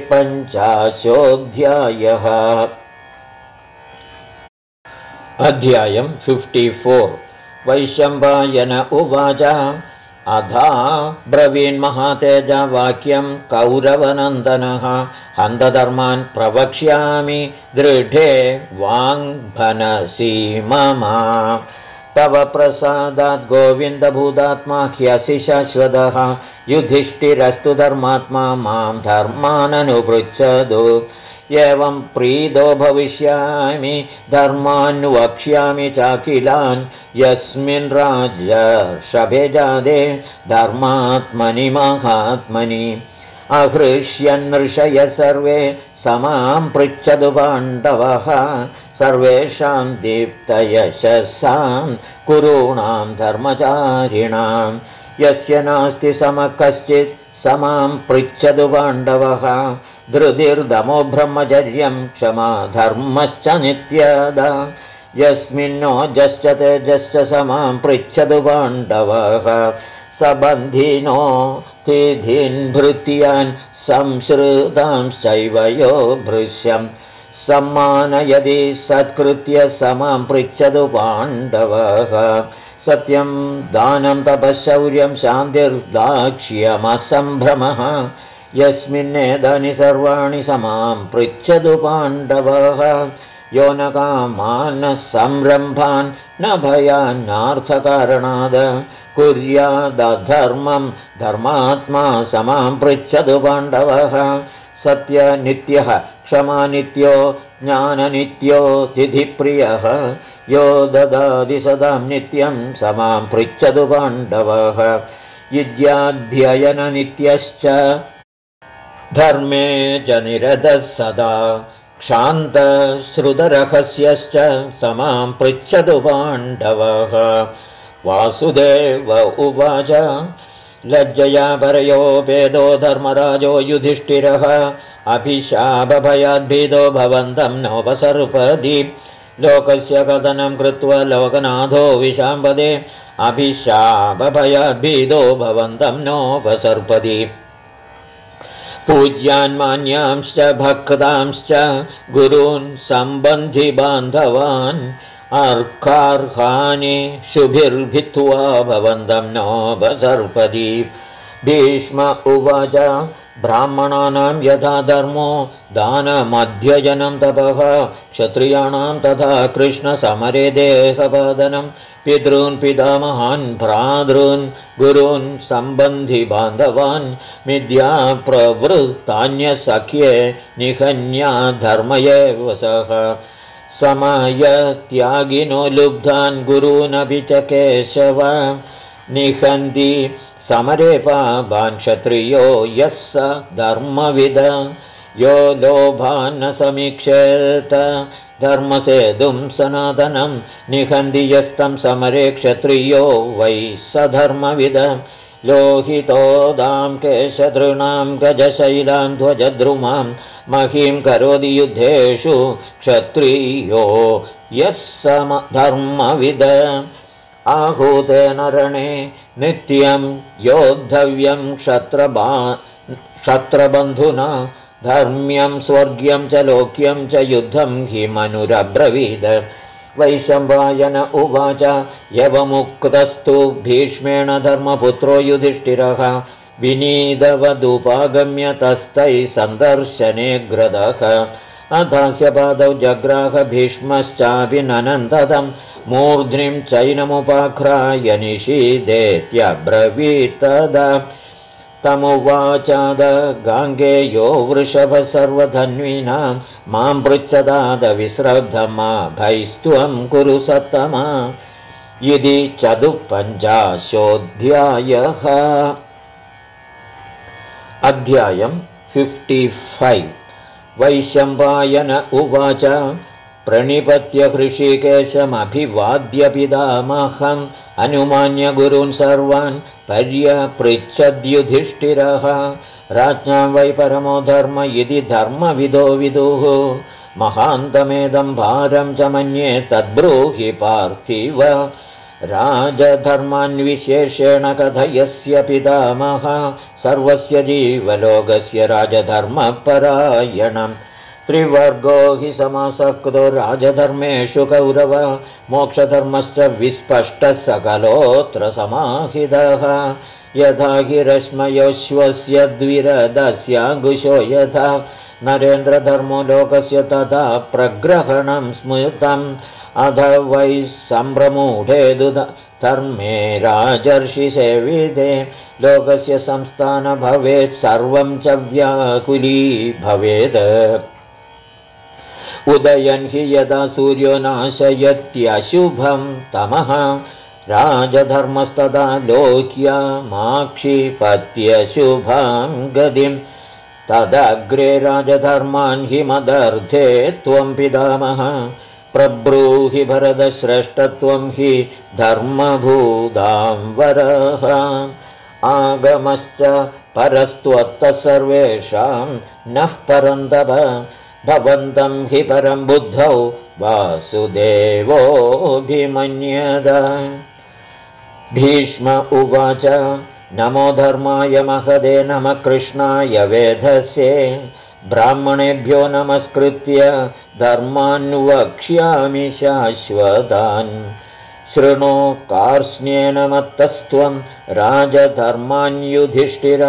53 अध्यायं 54 वैशम्पायन उवाच अधा ब्रवीन्महातेजा वाक्यं कौरवनन्दनः हन्तधर्मान् प्रवक्ष्यामि दृढे वाङ्भनसीममा तव प्रसादात् गोविन्दभूतात्मा ह्यसि शाश्वतः युधिष्ठिरस्तु धर्मात्मा मां धर्माननुपृच्छतु एवं प्रीतो भविष्यामि धर्मान् वक्ष्यामि चाखिलान् यस्मिन् राजर्षभे धर्मात्मनि महात्मनि आहृष्यन् सर्वे समां पृच्छतु पाण्डवः सर्वेषां दीप्तयशसां कुरूणां धर्मचारिणां यस्य नास्ति समः कश्चित् समां पृच्छतु पाण्डवः धृतिर्दमो ब्रह्मचर्यं क्षमा धर्मश्च नित्यदा यस्मिन्नो जश्च तेजश्च समां पृच्छतु पाण्डवः सबन्धिनो तिथीन् भृत्यान् संश्रुतांश्चैव यो भृश्यम् सम्मानयदि सत्कृत्य समां पृच्छतु पाण्डवः सत्यं दानं तपश्शौर्यं शान्तिर्दाक्ष्यमसम्भ्रमः यस्मिन्नेतानि सर्वाणि समां पृच्छतु पाण्डवः यो न कामान् संरम्भान् न भयान्नार्थकारणाद् कुर्यादधर्मं धर्मात्मा समां पृच्छतु पाण्डवः सत्यनित्यः क्षमानित्यो ज्ञाननित्यो तिथिप्रियः यो ददाति सदां नित्यं समां पृच्छतु पाण्डवः विद्याध्ययननित्यश्च धर्मे च निरतः सदा क्षान्तश्रुतरहस्यश्च समां पृच्छतु पाण्डवः वासुदेव उवाच लज्जया परयोपेदो धर्मराजो युधिष्ठिरः अभिशापभयाद्भीतो भवन्तं नोपसर्पति लोकस्य कथनं कृत्वा लोकनाथो विशाम्पदे अभिशापभयाद्भीतो भवन्तं नोपसर्पति पूज्यान् मान्यांश्च भक्तांश्च गुरून् सम्बन्धि बान्धवान् अर्कार्हानि शुभिर्भित्वा भवन्तं नोपसर्पति भीष्म उवाच ब्राह्मणानां यथा धर्मो दानमध्ययनं तपः क्षत्रियाणां तथा कृष्णसमरे देहपादनं पितॄन् पितामहान् भ्रातॄन् गुरून् सम्बन्धि बान्धवान् मिथ्या प्रवृत्तान्यसख्ये निहन्या धर्मयेव सः समयत्यागिनो लुब्धान् गुरूनपि च केशव निहन्ति समरे पापान् क्षत्रियो यः स धर्मविद यो लोभान्न समीक्षेत धर्मसेतुं सनातनं निहन्ति यस्तं समरे क्षत्रियो वै स धर्मविद लोहितोदां केशदृणां गजशैलां ध्वजद्रुमां महीं करोति युद्धेषु क्षत्रियो यः समधर्मविद आहूतेन रणे नित्यं योद्धव्यं क्षत्रबन्धुना धर्म्यं स्वर्ग्यं च लोक्यं च युद्धं हि मनुरब्रवीद वैशम्पायन उवाच यवमुक्तस्तु भीष्मेण धर्मपुत्रो युधिष्ठिरः विनीदवदुपागम्य तस्तैः सन्दर्शने ग्रदः अधास्य पादौ जग्राह भीष्मश्चाभिननन्दतं मूर्ध्निं चैनमुपाघ्राय निषीदेत्यब्रवीत्तदा तमुवाचाद गाङ्गेयो वृषभः सर्वधन्वीनां मां पृच्छदाद विश्रब्धमा भैस्त्वं कुरु सत्तमा इति चतुःपञ्चाशोऽध्यायः। अध्यायं 55। वैशम्पायन उवाच प्रणिपत्य हृषीकेशमभिवाद्य पितामहम् अनुमान्य गुरून् सर्वान् पर्यपृच्छद्युधिष्ठिरः राज्ञां वै परमो धर्म इति धर्मविदो विदुः महान्तमेदं भारं च मन्ये तद्ब्रूहि पार्थिव राजधर्मान्विशेषेण कथयस्य पितामह सर्वस्य जीवलोकस्य राजधर्मपरायणम् त्रिवर्गो हि समासक्तो राजधर्मेषु कौरव मोक्षधर्मश्च विस्पष्टः सकलोऽत्र समाहितः यथा हि रश्मयोश्वस्य द्विरदस्याङ्कुशो यथा नरेन्द्रधर्मो लोकस्य तथा प्रग्रहणं स्मृतम् अथ वै सम्प्रमूढे धर्मे राजर्षिसेविते लोकस्य संस्थान भवेत् सर्वं च व्याकुली भवेत् उदयन् हि यदा सूर्यो नाशयत्यशुभं तमः राजधर्मस्तदा लोक्यमाक्षिपत्यशुभां गतिं तदग्रे राजधर्मान् हि मदर्थे त्वं पितामह प्रब्रूहि भरतश्रेष्ठत्वं हि धर्मभूतां वरः आगमश्च परस्त्वत्तः सर्वेषां नः परन्तप भवन्तं हि परं बुद्धौ वासुदेवोऽभिमन्यत भीष्म उवाच नमो धर्माय महदे नमः कृष्णाय वेधसे ब्राह्मणेभ्यो नमस्कृत्य धर्मान् वक्ष्यामि शाश्वतान् शृणो कार्ष्ण्येन मत्तस्त्वं राजधर्मान् युधिष्ठिर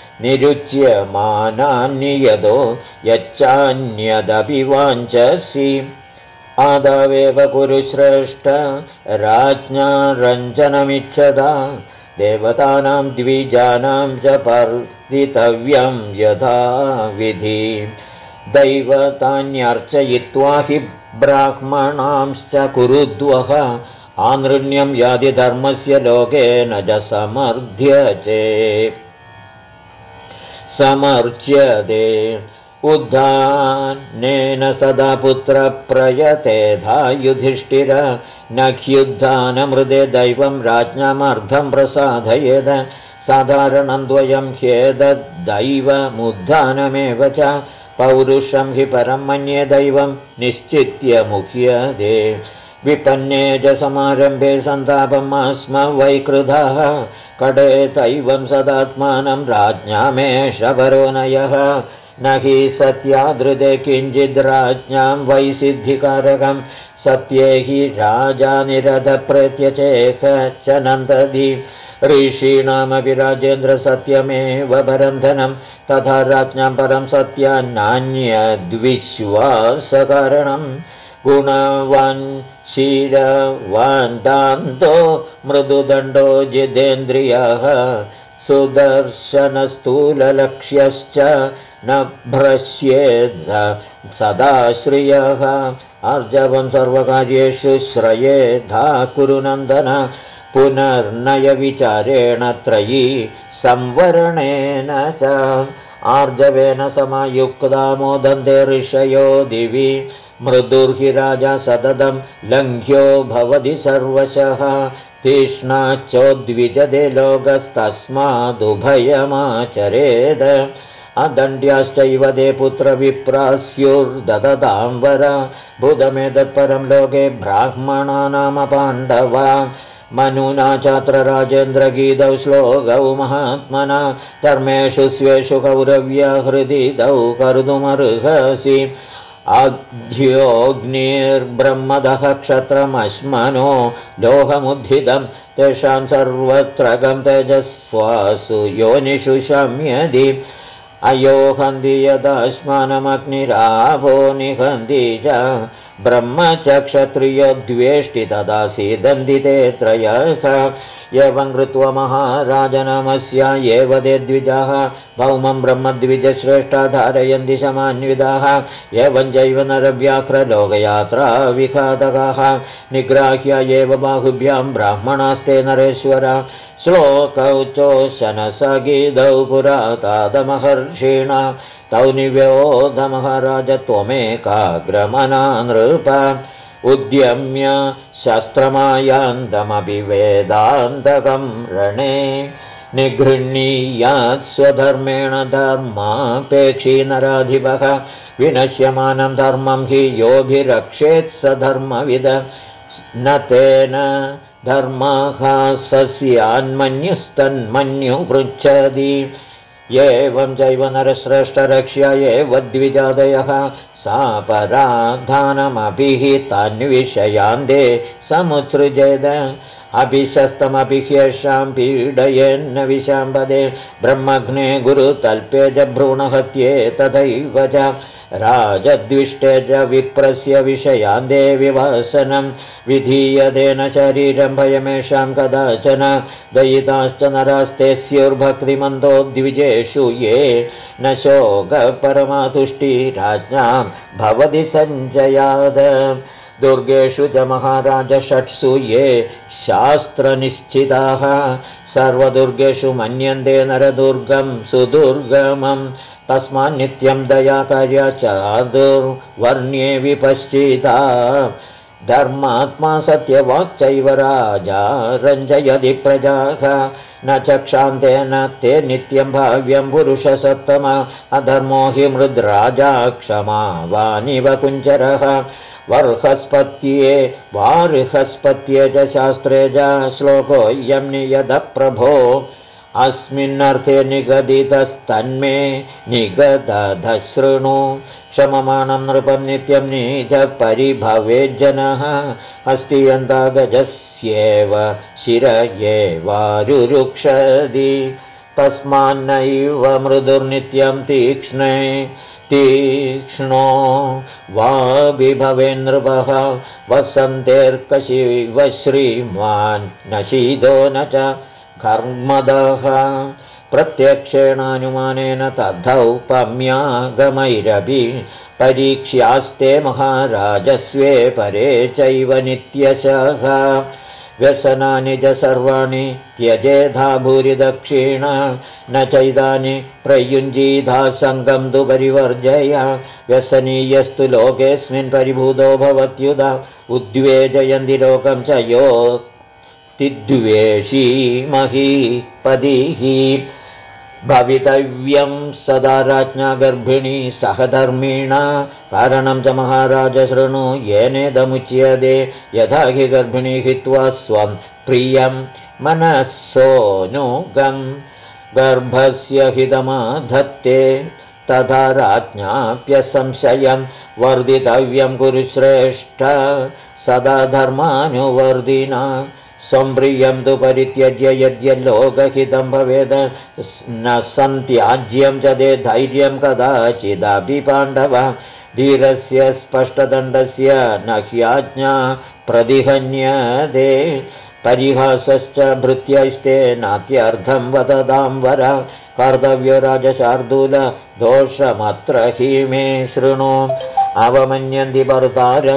निरुच्यमानान्यदो यच्चान्यदपि वाञ्छसि आदावेव कुरु श्रेष्ठ राज्ञा रञ्जनमिच्छदा देवतानां द्विजानां च पर्दितव्यं यथा विधि दैवतान्यर्चयित्वा हि ब्राह्मणांश्च कुरुद्वः आनृण्यं यादिधर्मस्य लोकेन च समर्च्यते उद्धानेन सदा पुत्रप्रयतेधा युधिष्ठिर न ह्युद्धानमृदे दैवं राज्ञामर्धं प्रसादयेद साधारणं द्वयं ह्येतद्दैवमुद्धानमेव च पौरुषं हि परं मन्ये दैवं निश्चित्य मुह्यते विपन्ने च समारम्भे सन्तापम् स्म वैकृतः कडे दैवं सदात्मानं राज्ञामेष परो नयः न हि सत्यादृते किञ्चिद् राज्ञां वै सिद्धिकारकं सत्ये हि राजा निरतप्रत्यचेह च नन्दति ऋषीणामपि राजेन्द्र सत्यमेव परन्धनं तथा राज्ञां परं सत्यान्नान्यद्विश्वासकारणं गुणवान् शीलवान् दान्तो मृदुदण्डो जितेन्द्रियः सुदर्शनस्थूललक्ष्यश्च न भ्रश्येद् सदा श्रियः आर्जवं सर्वकार्येषु श्रयेधा कुरु नन्दन पुनर्नयविचारेण त्रयी संवरणेन च आर्जवेन समायुक्ता मोदन्ते ऋषयो दिवि मृदुर्हि राजा सततं लङ्घ्यो भवति सर्वशः तीक्ष्णाच्चोद्विजते लोकस्तस्मादुभयमाचरेद अदण्ड्याश्चैव ते पुत्रविप्रास्युर्ददतां वर भूतमेतत्परं लोके ब्राह्मणानामपाण्डवा मनुना चात्र राजेन्द्रगीतौ श्लोकौ महात्मना धर्मेषु स्वेषु कौरव्यहृदितौ कर्तुमर्हसि आध्योऽग्निर्ब्रह्मदः क्षत्रमश्मनो लोहमुद्धितं तेषां सर्वत्र गं तेजस्वासु योनिषु शम्यति अयोहन्ति यदाश्मानमग्निरावो निहन्ति च ब्रह्म च क्षत्रियो द्वेष्टि तदा सीदन्ति ते त्रयः एवं कृत्वा महाराजनमस्य एव ते द्विजाः भौमं ब्रह्मद्विजश्रेष्ठा धारयन्ति समान्विताः एवं चैव नरव्याघ्रलोकयात्रा विघातकाः निग्राह्य एव बाहुभ्यां ब्राह्मणास्ते नरेश्वर श्लोकौ चोशनसगीतौ पुरातादमहर्षिणा तौ निव्योधमहाराज त्वमेकाग्रमना नृप उद्यम्य शस्त्रमायान्तमपि वेदान्तकं रणे निगृह्णीयात् स्वधर्मेण धर्मापेक्षी नराधिपः विनश्यमानं धर्मं हि योभिरक्षेत् स धर्मविद न तेन धर्मः सस्यान्मन्युस्तन्मन्यु पृच्छति एवं चैव नरश्रेष्ठरक्ष्य एव द्विजादयः सापराधानमपि हि तान्विषयान्ते समुत्सृजेद अभिशस्तमपि ह्येषां पीडयेन्न विशाम्पदे ब्रह्मग्ने गुरुतल्पे च भ्रूणहत्ये तथैव च राजद्विष्टे च विप्रस्य विषयान्ते विवासनं विधीयतेन शरीरं भयमेषां कदाचन दयिताश्च नरास्ते स्युर्भक्तिमन्तो द्विजेषु ये न शोकपरमातुष्टिराज्ञां भवति सञ्जयाद दुर्गेषु च महाराज षट्सु ये शास्त्रनिश्चिताः सर्वदुर्गेषु मन्यन्ते नरदुर्गं सुदुर्गमम् तस्मान्नित्यं दयाकार्या चादुर्वर्ण्ये विपश्चिता धर्मात्मा सत्यवाक्चैव राजा रञ्जयति प्रजाः न चक्षान्तेन ते नित्यं भाव्यं पुरुषसत्तम अधर्मो हि मृद्राजा क्षमा वानिव कुञ्जरः वर्हस्पत्ये वार्हस्पत्ये च शास्त्रे च श्लोकोऽयं नियतः प्रभो अस्मिन्नर्थे निगदितस्तन्मे निगदधशृणु क्षममाणं नृपं नित्यं नीचपरिभवेज्जनः अस्ति यन्तागजस्येव शिर एवारुरुक्षति तस्मान्नैव मृदुर्नित्यं तीक्ष्णो वा विभवेन्नृपः वसन्तेर्कशिव श्रीमान् न शीतो न च कर्मदः प्रत्यक्षेणानुमानेन तद्धौपम्यागमैरपि परीक्ष्यास्ते महाराजस्वे परे चैव नित्यशः व्यसनानि च सर्वाणि त्यजेधा भूरिदक्षिण न चैदानि प्रयुञ्जीधा सङ्गं तु परिवर्जय व्यसनीयस्तु लोकेऽस्मिन् परिभूतो भवत्युद उद्वेजयन्ति लोकं च यो तिद्वेषी महीपतिः भवितव्यं सदा राज्ञा गर्भिणी सहधर्मिणा कारणं च महाराज शृणु येनेदमुच्यते यथा हि गर्भिणी हित्वा स्वं प्रियं मनस्सोऽनुगं गर्भस्य हितमाधत्ते तथा राज्ञाप्यसंशयं वर्धितव्यं कुरुश्रेष्ठ सदा धर्मानुवर्धिना सम्प्रियं तु परित्यज्य यद्यल्लोकहितं भवेद न सन्त्याज्यं च ते धैर्यं कदाचिदपि पाण्डव धीरस्य स्पष्टदण्डस्य न ह्याज्ञा प्रतिहन्यते परिहासश्च भृत्यैस्ते नात्यर्थं वदतां वर कर्तव्यो राजशार्दूल दोषमत्र हि मे शृणु अवमन्यन्ति भर्तारं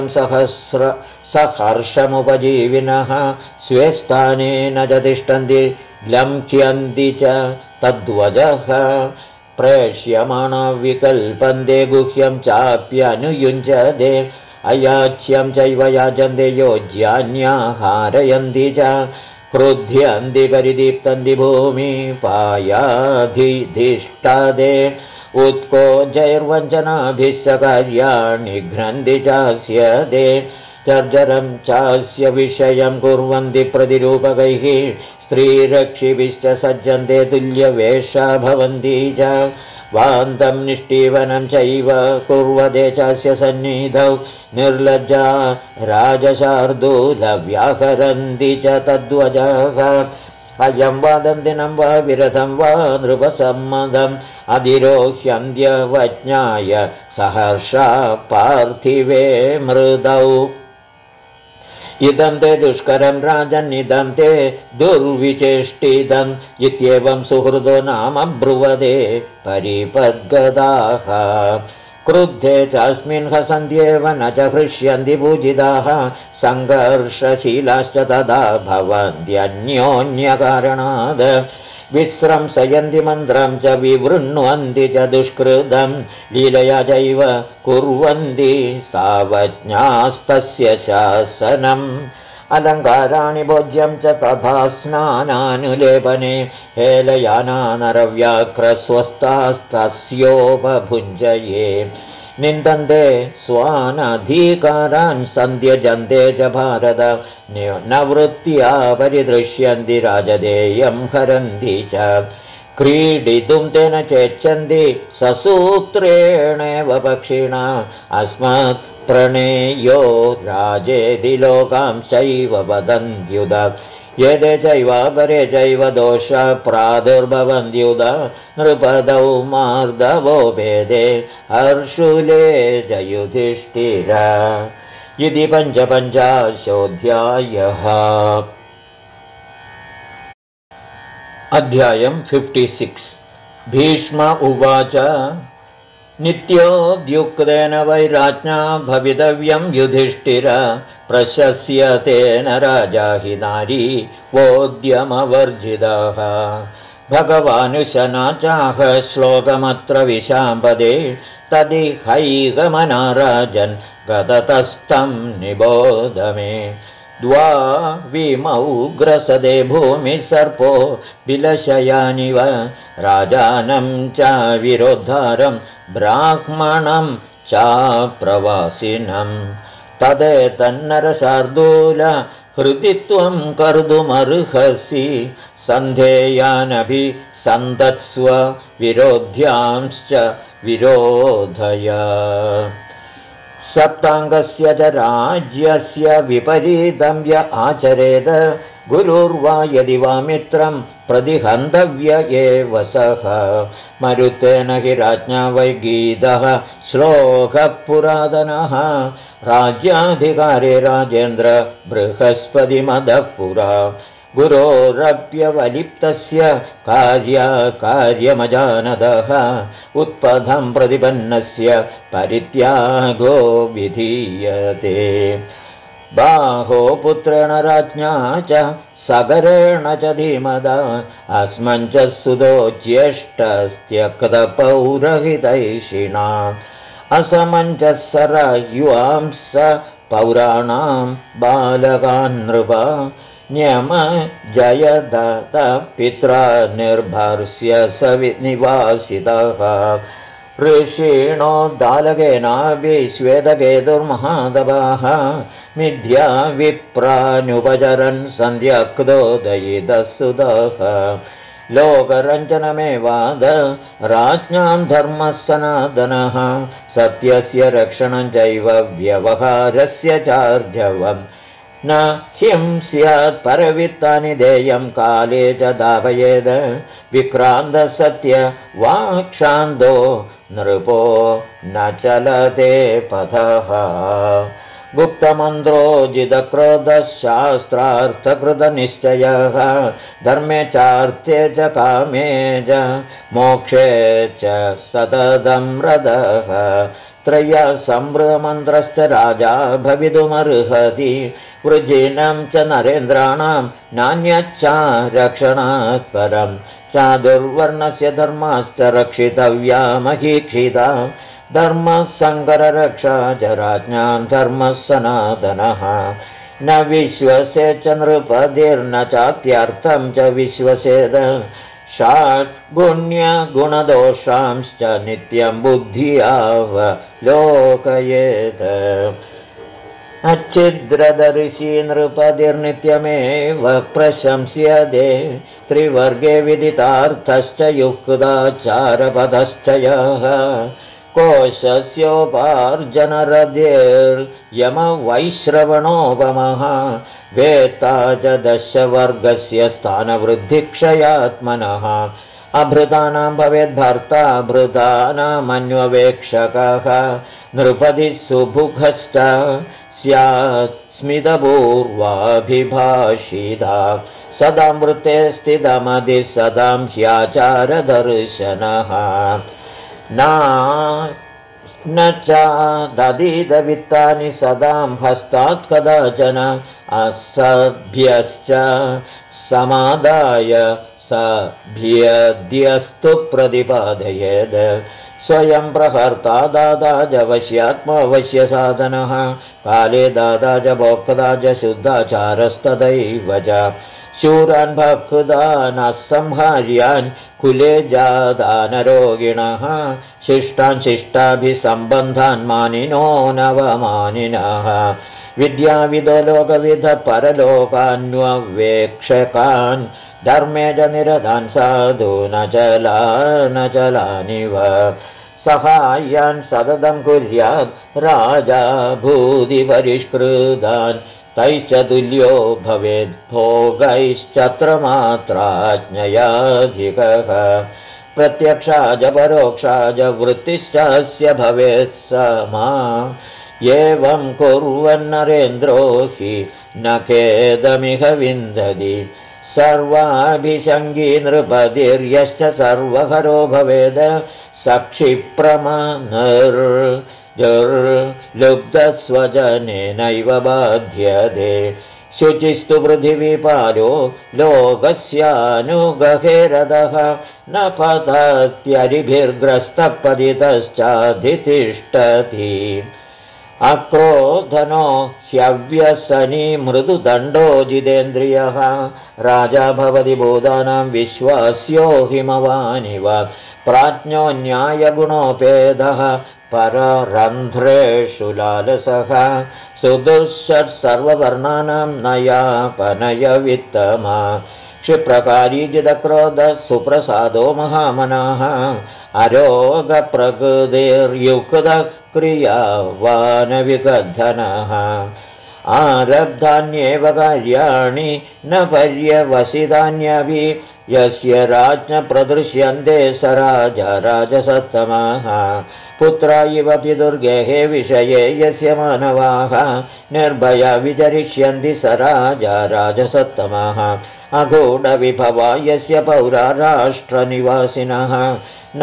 सहर्षमुपजीविनः स्वे स्थाने न च तिष्ठन्ति लङ्घ्यन्ति च तद्वजः प्रेष्यमाणा विकल्पन्ते गुह्यं चाप्यनुयुञ्जते अयाच्यं चैव याचन्ते योज्यान्याहारयन्ति च क्रुध्यन्ति परिदीप्तन्ति भूमि पायाधिष्ठादे उत्कोजैर्वञ्चनाभिश्च कार्याणि घ्नन्ति चास्यते चर्जरं चास्य विषयं कुर्वन्ति प्रतिरूपकैः स्त्रीरक्षिभिश्च सज्जन्ते तुल्यवेषा भवन्ति च वान्तं निष्ठीवनं चैव कुर्वते चास्य सन्निधौ निर्लज्जा राजशार्दूलव्याहरन्ति च तद्वजः अयं वा दन्दिनं वा विरथं वा नृपसम्मदम् अधिरोह्यन्त्यवज्ञाय सहर्षा पार्थिवे मृदौ इदं ते दुष्करं राजन्निदं ते दुर्विचेष्टिदम् इत्येवं सुहृदो नाम ब्रुवदे परिपद्गदाः क्रुद्धे चास्मिन् हसन्त्येव न च हृष्यन्ति पूजिताः सङ्घर्षशीलाश्च तदा भवन्त्यन्योन्यकारणाद् विस्रंसयन्ति मन्त्रं च विवृण्वन्ति च दुष्कृतं लीलया चैव कुर्वन्ति सावज्ञास्तस्य शासनम् अलङ्काराणि भोज्यं च तथा स्नानानुलेपने हेलयाना नरव्याघ्रस्वस्थास्तस्योपभुञ्जये निन्दन्ते स्वानधिकारान् सन्त्यजन्ते च भारत नवृत्त्या परिदृश्यन्ति राजदेयं हरन्ति च क्रीडितुं तेन चेच्छन्ति ससूत्रेणेव पक्षिणा अस्मत् प्रणेयो राजेति लोकांश्चैव वदन्त्युद यदे चैवापरे चैव दोषा प्रादुर्भवन्त्युद नृपदौ मार्दवो भेदे हर्षुले जयुधिष्ठिर इति पञ्चपञ्चाशोऽध्यायः। अध्यायं 56। भीष्म उवाच नित्योद्युक्तेन वैराज्ञा भवितव्यं युधिष्ठिर प्रशस्य तेन राजा हि नारी वोद्यमवर्जितः भगवानुशना चाह श्लोकमत्र विशाम्पदे तदिहैगमना राजन् गततस्तं निबोध मे द्वा विमौ ग्रसदे भूमिः सर्पो विलशयानिव राजानं च विरोद्धारं ब्राह्मणं च प्रवासिनं तदेतन्नरशार्दूल हृदि त्वं कर्तुमर्हसि सन्धेयानभिसन्दत्स्व विरोध्यांश्च विरोधय सप्ताङ्गस्य च राज्यस्य विपरीतं य आचरेद गुरुर्वा यदि वा मित्रं प्रतिहन्तव्य एव सः मरुतेन हि राज्ञा वै गीतः श्लोकः पुरातनः राज्याधिकारे राजेन्द्र बृहस्पतिमदः पुरा गुरोरप्यवलिप्तस्य कार्यमजानदः उत्पथं प्रतिपन्नस्य परित्यागो विधीयते बाहो पुत्रेण राज्ञा च सगरेण च धीमदा अस्मञ्च सुतो ज्येष्ठस्त्यक्तपौरहितैषिणा असमञ्जसरयुवांस पौराणां बालकान् नृपा न्यम जयदत्त पित्रा निर्भर्ष्य स निवासितः ऋषीणोद्दालकेनाभिश्वेतकेतुर्महादवाः मिथ्या विप्रानुपचरन् सन्ध्यक्तोदयितसुतः लोकरञ्जनमेवाद राज्ञां धर्मः सनातनः सत्यस्य रक्षणं चैव व्यवहारस्य चार्जवम् न ह्यं स्यात् परवित्तानि देयं काले च दापयेद विक्रान्तसत्य वाक्षान्तो नृपो न चलते पथः गुप्तमन्त्रोजितक्रोधशास्त्रार्थकृतनिश्चयः धर्मे चार्थे च कामे च मोक्षे च सततं रदः त्रयः संवृतमन्त्रश्च राजा भवितुमर्हति वृजिनं च नरेन्द्राणां नान्यच्च रक्षणात् परं चादुर्वर्णस्य धर्माश्च रक्षितव्या महीक्षिता धर्मः सङ्कररक्षा च राज्ञां धर्मः सनातनः न विश्वसे च नृपतिर्न चात्यर्थं च विश्वसेद षड्गुण्यगुणदोषांश्च नित्यं बुद्ध्यावलोकयेत् अच्छिद्रदर्शी नृपतिर्नित्यमेव प्रशंस्यते त्रिवर्गे विदितार्थश्च युक्ताचारपदश्च यः कोशस्योपार्जनरदेर्यमवैश्रवणोपमः वेत्ता च दशवर्गस्य स्थानवृद्धिक्षयात्मनः अभृतानां भवेद्भर्ता भृतानामन्ववेक्षकः नृपतिः सुभुखश्च स्यात् स्मितपूर्वाभिभाषिता सदां वृत्ते स्थितमधिः सदां ह्याचारदर्शनः न च ददीदवित्तानि सदां हस्तात् कदाचन असभ्यश्च समादाय सभ्यद्यस्तु प्रतिपादयेत् स्वयं प्रहर्ता दाता च वश्यात्मवश्यसाधनः काले दाता च भोक्ता च शुद्धाचारस्तदैव च शूरान् भक्तान् असंहार्यान् कुले जादानरोगिणः शिष्टान् शिष्टाभिसम्बन्धान् मानिनो नवमानिनः विद्याविदो लोकविद परलोकान्ववेक्षकान् धर्मे च निरतान् साधु न चलानिव सहायान् सततं कुर्यात् राजा भूतिपरिष्कृतान् तैश्च तुल्यो भवेद् भोगैश्चत्रमात्राज्ञयाधिकः प्रत्यक्षाज परोक्षाज वृत्तिश्चास्य भवेत् समा एवं कुर्वन्नरेन्द्रो हि न खेदमिह विन्दति सर्वाभिषङ्गी नृपतिर्यश्च सर्वहरो भवेद सक्षिप्रमनुर्लुब्धस्वजनेनैव बाध्यते शुचिस्तु पृथिवीपालो लोकस्यानुगहेरदः न पतत्यरिभिर्ग्रस्तः पतितश्चाधितिष्ठति अक्रोधनो ह्यव्यसनी मृदुदण्डो जितेन्द्रियः राजा भवति भूतानां विश्वास्यो हिमवानिव प्राज्ञो न्यायगुणोपेदः पररन्ध्रेषु लालसः सुदुःषट्सर्ववर्णानां नयापनयवित्तमा क्षिप्रकारी जितक्रोधः सुप्रसादो महामनाः अरोगप्रकृतिर्युक्तः क्रियावानविगद्धनः आरब्धान्येव कार्याणि न पर्यवसितान्यपि यस्य राज्ञ प्रदृश्यन्ते स राजा राजसत्तमः पुत्रा इव पितुर्गेहे विषये यस्य मानवाः निर्भया विचरिष्यन्ति स राजा राजसत्तमः अगूढविभवा यस्य पौरा राष्ट्रनिवासिनः न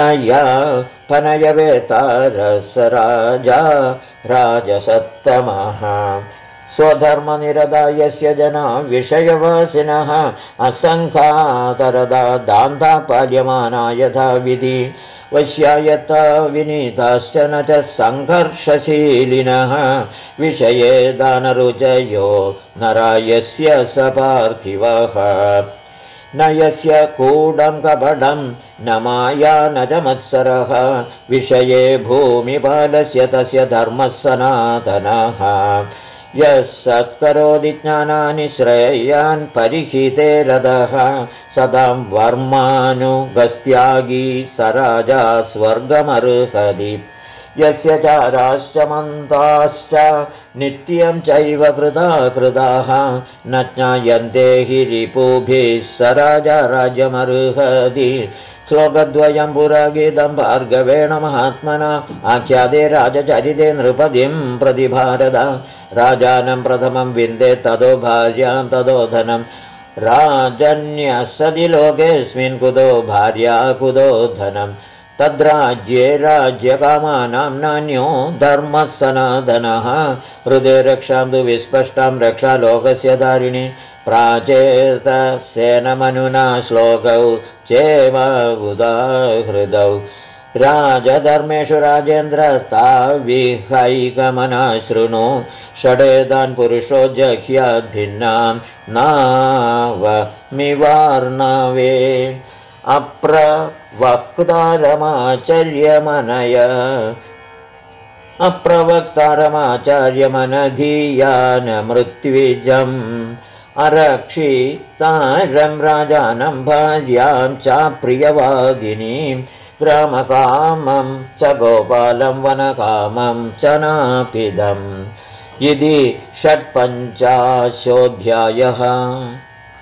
पनयवेतारस राजा राजसत्तमः स्वधर्मनिरता यस्य जना विषयवासिनः असङ्ख्यातरदा दान्ता पाल्यमाना यथा विधि वश्यायता विनीताश्च न च सङ्घर्षशीलिनः विषये दानरुचयो नरायस्य स पार्थिवः न यस्य कूढं कपटं न माया न च मत्सरः विषये भूमिपालस्य तस्य धर्मः सनातनः यः सत्करोति ज्ञानानि श्रेयान् परिहिते रथः सदां वर्मानुगस्त्यागी स राजा स्वर्गमर्हति यस्य चाराश्च मन्ताश्च नित्यं चैव कृताः न ज्ञायन्ते हि रिपुभिः स राजा राज्यमर्हति श्लोकद्वयं पुरागीतं भार्गवेण महात्मना आख्याते राजचरिते नृपतिं प्रतिभारत राजानं प्रथमं विन्दे ततो भार्यां ततो धनं राजन्यसदि लोकेऽस्मिन् कुतो भार्या कुतो धनं तद्राज्ये राज्यकामानां नान्यो धर्मः सनातनः हृदे रक्षां तु विस्पष्टां रक्षा लोकस्य धारिणी प्राचेतसेनमनुना श्लोकौ चेवावुदाहृदौ राजधर्मेषु राजेन्द्रस्ताविहैकमना शृणु षडेतान् पुरुषो जह्याद्भिन्नां नावमिवार्णवे अप्रवक्तारमाचार्यमनधीयान मृत्युजम् अरक्षितारं राजानं भार्यां चाप्रियवादिनीं ग्रामकामं च गोपालं वनकामं च नापिदम् इति 56 अध्यायः।